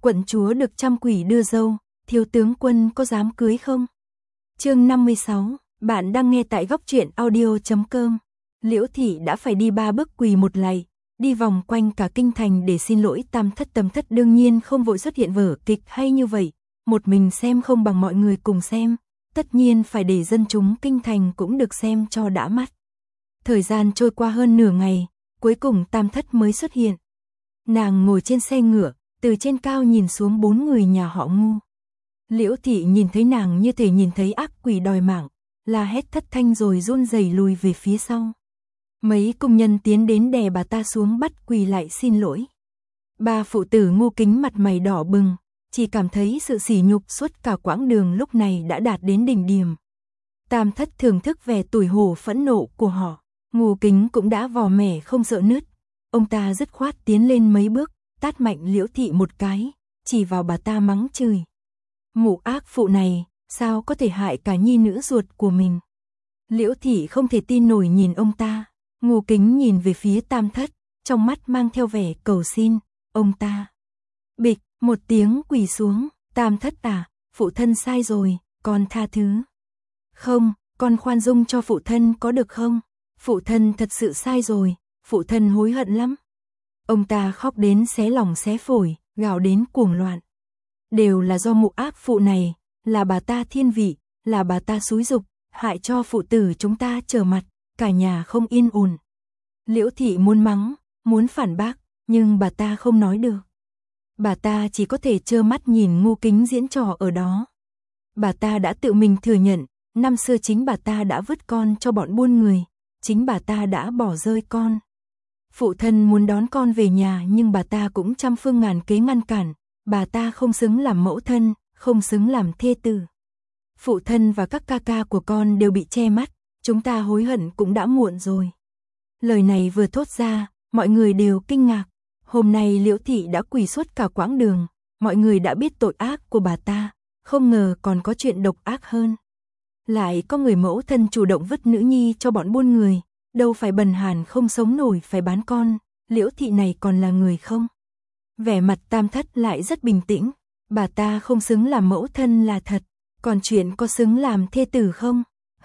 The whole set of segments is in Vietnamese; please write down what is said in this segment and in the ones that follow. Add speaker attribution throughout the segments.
Speaker 1: Quận chúa được trăm quỷ đưa dâu, thiếu tướng quân có dám cưới không? Chương 56, bạn đang nghe tại góc truyện audio.com. Liễu thị đã phải đi 3 bước quỳ một lạy, đi vòng quanh cả kinh thành để xin lỗi Tam Thất. Tam Thất đương nhiên không vội xuất hiện vở kịch hay như vậy, một mình xem không bằng mọi người cùng xem, tất nhiên phải để dân chúng kinh thành cũng được xem cho đã mắt. Thời gian trôi qua hơn nửa ngày, cuối cùng Tam Thất mới xuất hiện. Nàng ngồi trên xe ngựa, từ trên cao nhìn xuống 4 người nhà họ Ngu. Liễu thị nhìn thấy nàng như thể nhìn thấy ác quỷ đòi mạng, la hét thất thanh rồi run rẩy lùi về phía sau. Mấy công nhân tiến đến đè bà ta xuống bắt quỳ lại xin lỗi. Ba phụ tử Ngu Kính mặt mày đỏ bừng, chỉ cảm thấy sự sỉ nhục suốt cả quãng đường lúc này đã đạt đến đỉnh điểm. Tam Thất thưởng thức vẻ tủi hổ phẫn nộ của họ, Ngu Kính cũng đã vò mẻ không sợ nứt. Ông ta dứt khoát tiến lên mấy bước, tát mạnh Liễu thị một cái, chỉ vào bà ta mắng chửi. Mụ ác phụ này, sao có thể hại cả nhi nữ ruột của mình? Liễu thị không thể tin nổi nhìn ông ta. Ngu Kính nhìn về phía Tam Thất, trong mắt mang theo vẻ cầu xin. Ông ta bịch một tiếng quỳ xuống. Tam Thất à, phụ thân sai rồi, con tha thứ. Không, con khoan dung cho phụ thân có được không? Phụ thân thật sự sai rồi, phụ thân hối hận lắm. Ông ta khóc đến xé lòng xé phổi, gào đến cuồng loạn. Đều là do mụ ác phụ này, là bà ta thiên vị, là bà ta xúi giục, hại cho phụ tử chúng ta trở mặt, cả nhà không yên ổn. Liễu thị muốn mắng, muốn phản bác, nhưng bà ta không nói được. Bà ta chỉ có thể trơ mắt nhìn Ngu Kính diễn trò ở đó. Bà ta đã tự mình thừa nhận, năm xưa chính bà ta đã vứt con cho bọn buôn người, chính bà ta đã bỏ rơi con. Phụ thân muốn đón con về nhà nhưng bà ta cũng trăm phương ngàn kế ngăn cản, bà ta không xứng làm mẫu thân, không xứng làm thê tử. Phụ thân và các ca ca của con đều bị che mắt, chúng ta hối hận cũng đã muộn rồi. Lời này vừa thốt ra, mọi người đều kinh ngạc. Hôm nay Liễu thị đã quỳ suốt cả quãng đường, mọi người đã biết tội ác của bà ta, không ngờ còn có chuyện độc ác hơn. Lại có người mẫu thân chủ động vứt nữ nhi cho bọn buôn người, đâu phải bần hàn không sống nổi phải bán con, Liễu thị này còn là người không? Vẻ mặt Tam Thất lại rất bình tĩnh, bà ta không xứng làm mẫu thân là thật, còn chuyện có xứng làm thê tử không?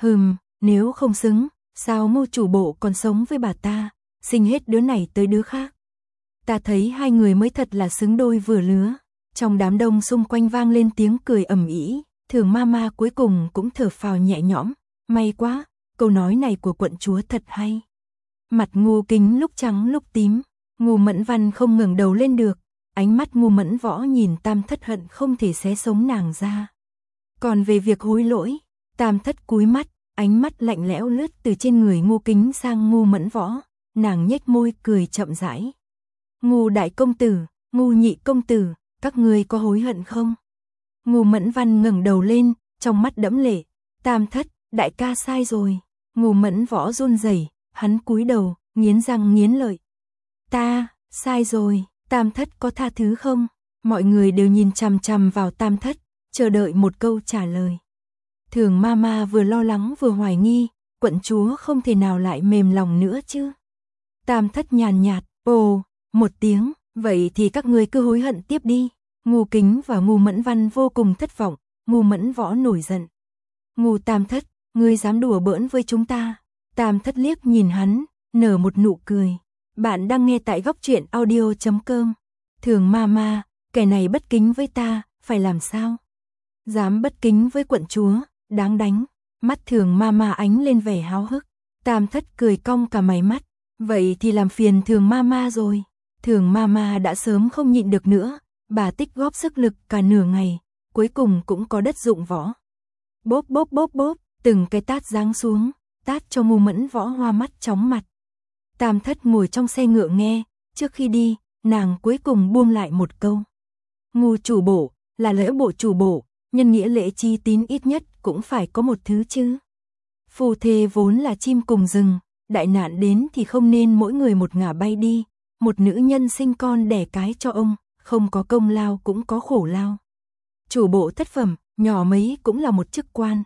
Speaker 1: Nếu không xứng, sao Ngô chủ bộ còn sống với bà ta, sinh hết đứa này tới đứa khác. Ta thấy hai người mới thật là xứng đôi vừa lứa. Trong đám đông xung quanh vang lên tiếng cười ầm ĩ, Thường Mama cuối cùng cũng thở phào nhẹ nhõm, may quá, câu nói này của quận chúa thật hay. Mặt Ngu Kính lúc trắng lúc tím, Ngu Mẫn Văn không ngẩng đầu lên được, ánh mắt Ngu Mẫn Võ nhìn Tam Thất hận không thể xé sống nàng ra. Còn về việc hối lỗi, Tam Thất cúi mắt, ánh mắt lạnh lẽo lướt từ trên người Ngu Kính sang Ngu Mẫn Võ, nàng nhếch môi cười chậm rãi. Ngu đại công tử, Ngu nhị công tử, các ngươi có hối hận không? Ngu Mẫn Văn ngẩng đầu lên, trong mắt đẫm lệ. Tam Thất, đại ca sai rồi. Ngu Mẫn Võ run rẩy, hắn cúi đầu, nghiến răng nghiến lợi. Ta, sai rồi, Tam Thất có tha thứ không? Mọi người đều nhìn chằm chằm vào Tam Thất, chờ đợi một câu trả lời. Thường Mama vừa lo lắng vừa hoài nghi, quận chúa không thể nào lại mềm lòng nữa chứ. Tam Thất nhàn nhạt, ồ, một tiếng, vậy thì các ngươi cứ hối hận tiếp đi. Ngu Kính và Ngu Mẫn Văn vô cùng thất vọng, Ngu Mẫn Võ nổi giận. Ngu Tam Thất, ngươi dám đùa bỡn với chúng ta? Tam Thất liếc nhìn hắn, nở một nụ cười. Bạn đang nghe tại góc truyện audio.com. Thường Mama, kẻ này bất kính với ta, phải làm sao? Dám bất kính với quận chúa, đáng đánh. Mắt Thường Mama ánh lên vẻ háo hức. Tam Thất cười cong cả mày mắt. Vậy thì làm phiền Thường Mama rồi. Thường Mama đã sớm không nhịn được nữa, bà tích góp sức lực cả nửa ngày, cuối cùng cũng có đất dụng võ. Bốp bốp bốp bốp, từng cái tát giáng xuống, tát cho Ngu Mẫn Võ hoa mắt chóng mặt. Tam Thất ngồi trong xe ngựa nghe, trước khi đi, nàng cuối cùng buông lại một câu. Ngu chủ bộ, là lễ bộ chủ bộ, nhân nghĩa lễ chi tín ít nhất cũng phải có một thứ chứ. Phù thê vốn là chim cùng rừng, đại nạn đến thì không nên mỗi người một ngả bay đi. Một nữ nhân sinh con đẻ cái cho ông, không có công lao cũng có khổ lao. Chủ bộ thất phẩm, nhỏ mấy cũng là một chức quan.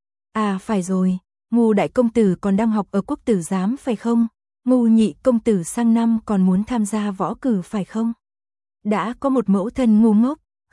Speaker 1: À phải rồi, Ngu đại công tử còn đang học ở quốc tử giám phải không? Ngu nhị công tử sang năm còn muốn tham gia võ cử phải không? Đã có một mẫu thân ngu ngốc,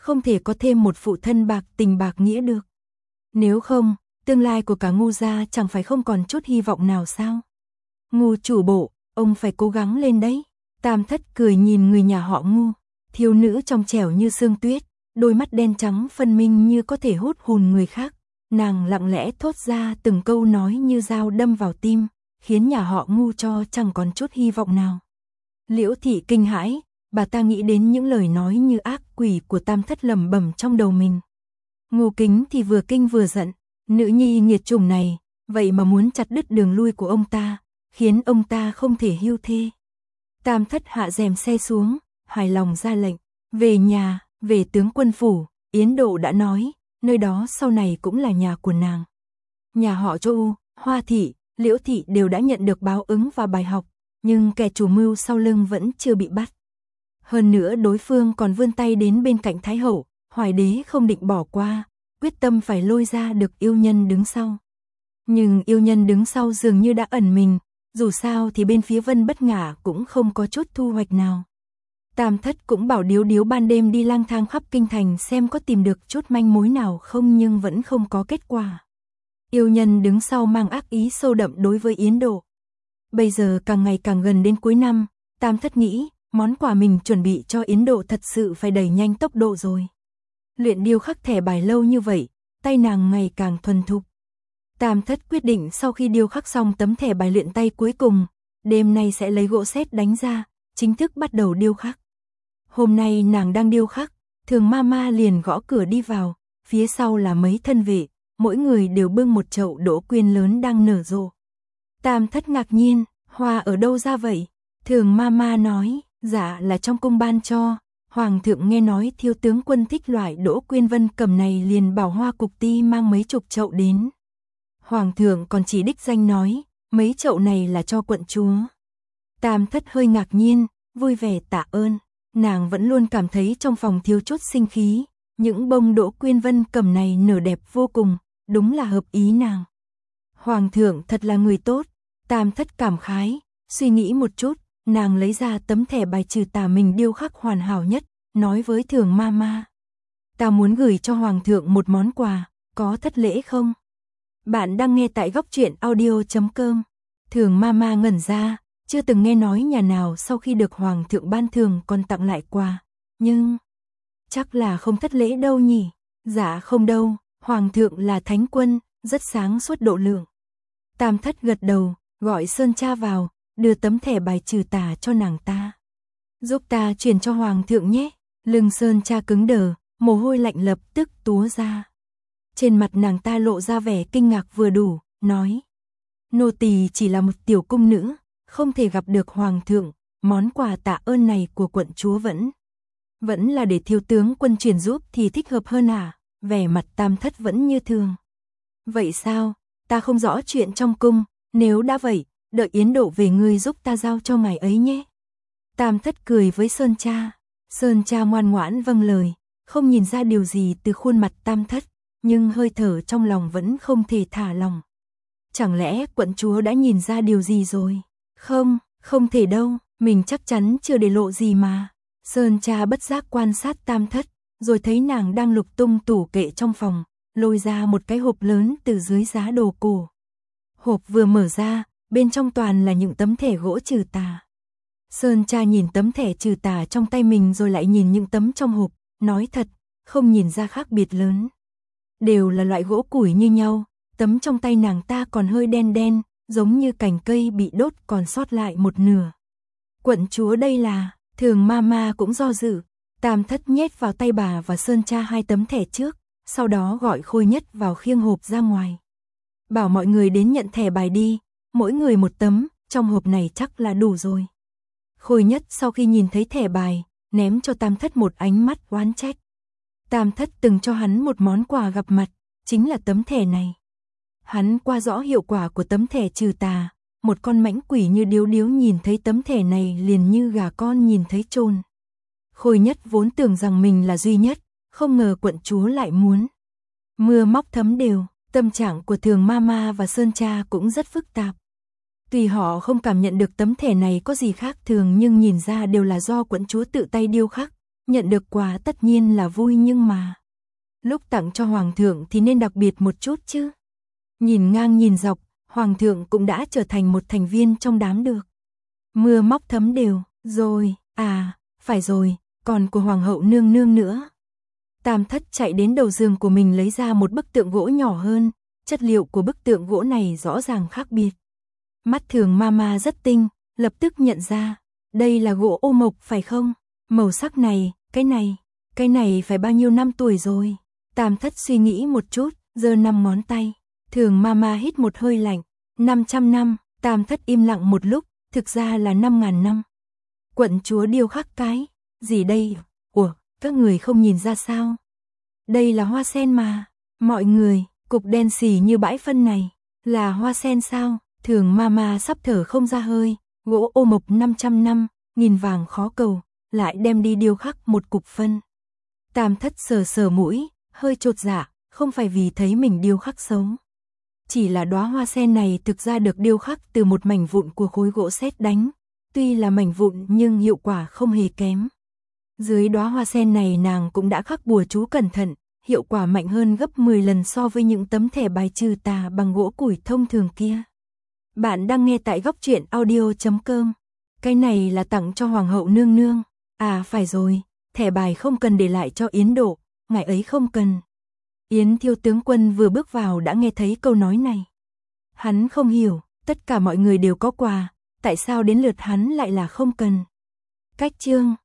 Speaker 1: không thể có thêm một phụ thân bạc tình bạc nghĩa được. Nếu không, tương lai của cả Ngu gia chẳng phải không còn chút hy vọng nào sao? Ngu chủ bộ, ông phải cố gắng lên đấy. Tam Thất cười nhìn người nhà họ Ngu, thiếu nữ trong trẻo như sương tuyết, đôi mắt đen trắng phân minh như có thể hút hồn người khác. Nàng lặng lẽ thốt ra từng câu nói như dao đâm vào tim, khiến nhà họ Ngu cho chẳng còn chút hy vọng nào. Liễu thị kinh hãi, bà ta nghĩ đến những lời nói như ác quỷ của Tam Thất lẩm bẩm trong đầu mình. Ngô Kính thì vừa kinh vừa giận, nữ nhi nghiệt chủng này, vậy mà muốn chặt đứt đường lui của ông ta, khiến ông ta không thể hưu thê. Tam Thất hạ rèm xe xuống, hài lòng ra lệnh, về nhà, về tướng quân phủ, Yến Độ đã nói, nơi đó sau này cũng là nhà của nàng. Nhà họ Chu, Hoa thị, Liễu thị đều đã nhận được báo ứng và bài học, nhưng kẻ chủ mưu sau lưng vẫn chưa bị bắt. Hơn nữa đối phương còn vươn tay đến bên cạnh Thái hậu, Hoài đế không định bỏ qua, quyết tâm phải lôi ra được yêu nhân đứng sau. Nhưng yêu nhân đứng sau dường như đã ẩn mình, dù sao thì bên phía Vân Bất Ngả cũng không có chút thu hoạch nào. Tam Thất cũng bảo Điếu Điếu ban đêm đi lang thang khắp kinh thành xem có tìm được chút manh mối nào không, nhưng vẫn không có kết quả. Yêu nhân đứng sau mang ác ý sâu đậm đối với Yến Độ. Bây giờ càng ngày càng gần đến cuối năm, Tam Thất nghĩ, món quà mình chuẩn bị cho Yến Độ thật sự phải đẩy nhanh tốc độ rồi. Luyện điêu khắc thẻ bài lâu như vậy, tay nàng ngày càng thuần thục. Tam Thất quyết định sau khi điêu khắc xong tấm thẻ bài luyện tay cuối cùng, đêm nay sẽ lấy gỗ sét đánh ra, chính thức bắt đầu điêu khắc. Hôm nay nàng đang điêu khắc, Thường Mama liền gõ cửa đi vào, phía sau là mấy thân vệ, mỗi người đều bưng một chậu đỗ quyên lớn đang nở rộ. Tam Thất ngạc nhiên, hoa ở đâu ra vậy? Thường Mama nói, dạ là trong cung ban cho. Hoàng thượng nghe nói thiếu tướng quân thích loại đỗ quyên vân cầm này liền bảo Hoa cục ti mang mấy chục chậu đến. Hoàng thượng còn chỉ đích danh nói, mấy chậu này là cho quận chúa. Tam Thất hơi ngạc nhiên, vui vẻ tạ ơn. Nàng vẫn luôn cảm thấy trong phòng thiếu chút sinh khí, những bông đỗ quyên vân cầm này nở đẹp vô cùng, đúng là hợp ý nàng. Hoàng thượng thật là người tốt. Tam Thất cảm khái, suy nghĩ một chút, nàng lấy ra tấm thẻ bài trừ tà mình điêu khắc hoàn hảo nhất, nói với Thường Mama. Ta muốn gửi cho Hoàng thượng một món quà, có thất lễ không? Bạn đang nghe tại góc truyện audio.com. Thường Mama ngẩn ra, chưa từng nghe nói nhà nào sau khi được Hoàng thượng ban thưởng còn tặng lại quà, nhưng chắc là không thất lễ đâu nhỉ? Dạ không đâu, Hoàng thượng là thánh quân, rất sáng suốt độ lượng. Tam Thất gật đầu, gọi Sơn Cha vào, đưa tấm thẻ bài trừ tà cho nàng ta. Giúp ta truyền cho Hoàng thượng nhé. Lưng Sơn Cha cứng đờ, mồ hôi lạnh lập tức túa ra. Trên mặt nàng ta lộ ra vẻ kinh ngạc vừa đủ, nói. Nô tỳ chỉ là một tiểu cung nữ, không thể gặp được Hoàng thượng, món quà tạ ơn này của quận chúa vẫn là để thiếu tướng quân truyền giúp thì thích hợp hơn à? Vẻ mặt Tam Thất vẫn như thường. Vậy sao? Ta không rõ chuyện trong cung, nếu đã vậy, đợi Yến Độ về ngươi giúp ta giao cho ngài ấy nhé. Tam Thất cười với Sơn Cha. Sơn Cha ngoan ngoãn vâng lời, không nhìn ra điều gì từ khuôn mặt Tam Thất, nhưng hơi thở trong lòng vẫn không thể thả lòng. Chẳng lẽ quận chúa đã nhìn ra điều gì rồi? Không thể đâu, mình chắc chắn chưa để lộ gì mà. Sơn Cha bất giác quan sát Tam Thất, rồi thấy nàng đang lục tung tủ kệ trong phòng, lôi ra một cái hộp lớn từ dưới giá đồ cổ. Hộp vừa mở ra, bên trong toàn là những tấm thẻ gỗ trừ tà. Sơn Cha nhìn tấm thẻ trừ tà trong tay mình rồi lại nhìn những tấm trong hộp, nói thật, không nhìn ra khác biệt lớn. Đều là loại gỗ củi như nhau, tấm trong tay nàng ta còn hơi đen đen, giống như cành cây bị đốt còn sót lại một nửa. Quận chúa đây là, Thường Mama cũng do dự. Tam Thất nhét vào tay bà và Sơn Cha hai tấm thẻ trước, sau đó gọi Khôi Nhất vào khiêng hộp ra ngoài. Bảo mọi người đến nhận thẻ bài đi, mỗi người một tấm, trong hộp này chắc là đủ rồi. Khôi Nhất sau khi nhìn thấy thẻ bài, ném cho Tam Thất một ánh mắt oán trách. Tam Thất từng cho hắn một món quà gặp mặt, chính là tấm thẻ này. Hắn qua rõ hiệu quả của tấm thẻ trừ tà, một con mãnh quỷ như Điếu Điếu nhìn thấy tấm thẻ này liền như gà con nhìn thấy trôn. Khôi Nhất vốn tưởng rằng mình là duy nhất, không ngờ quận chúa lại muốn. Mưa móc thấm đều, tâm trạng của Thường Mama và Sơn Cha cũng rất phức tạp. Tuy họ không cảm nhận được tấm thẻ này có gì khác thường nhưng nhìn ra đều là do quận chúa tự tay điêu khắc, nhận được quà tất nhiên là vui nhưng mà lúc tặng cho hoàng thượng thì nên đặc biệt một chút chứ. Nhìn ngang nhìn dọc, hoàng thượng cũng đã trở thành một thành viên trong đám được. Mưa móc thấm đều, rồi, phải rồi, còn của hoàng hậu nương nương nữa. Tam Thất chạy đến đầu giường của mình lấy ra một bức tượng gỗ nhỏ hơn, chất liệu của bức tượng gỗ này rõ ràng khác biệt. Mắt Thường Mama rất tinh, lập tức nhận ra, đây là gỗ ô mộc phải không? Màu sắc này, cái này phải bao nhiêu năm tuổi rồi? Tam Thất suy nghĩ một chút, giơ 5 ngón tay. Thường Mama hít một hơi lạnh, 500 năm, Tam Thất im lặng một lúc, thực ra là 5.000 năm. Quận chúa điêu khắc cái, gì đây? Ủa, các người không nhìn ra sao? Đây là hoa sen mà, mọi người, cục đen xì như bãi phân này, là hoa sen sao? Thường Mama sắp thở không ra hơi, gỗ ô mộc 500 năm, nghìn vàng khó cầu, lại đem đi điêu khắc một cục phân. Tam Thất sờ sờ mũi, hơi chột dạ, không phải vì thấy mình điêu khắc xấu. Chỉ là đóa hoa sen này thực ra được điêu khắc từ một mảnh vụn của khối gỗ sét đánh, tuy là mảnh vụn nhưng hiệu quả không hề kém. Dưới đóa hoa sen này nàng cũng đã khắc bùa chú cẩn thận, hiệu quả mạnh hơn gấp 10 lần so với những tấm thẻ bài trừ tà bằng gỗ củi thông thường kia. Bạn đang nghe tại góc truyện audio.com. Cái này là tặng cho hoàng hậu nương nương. Phải rồi, thẻ bài không cần để lại cho Yến Độ, ngài ấy không cần. Yến Thiêu tướng quân vừa bước vào đã nghe thấy câu nói này. Hắn không hiểu, tất cả mọi người đều có quà, tại sao đến lượt hắn lại là không cần. Cách chương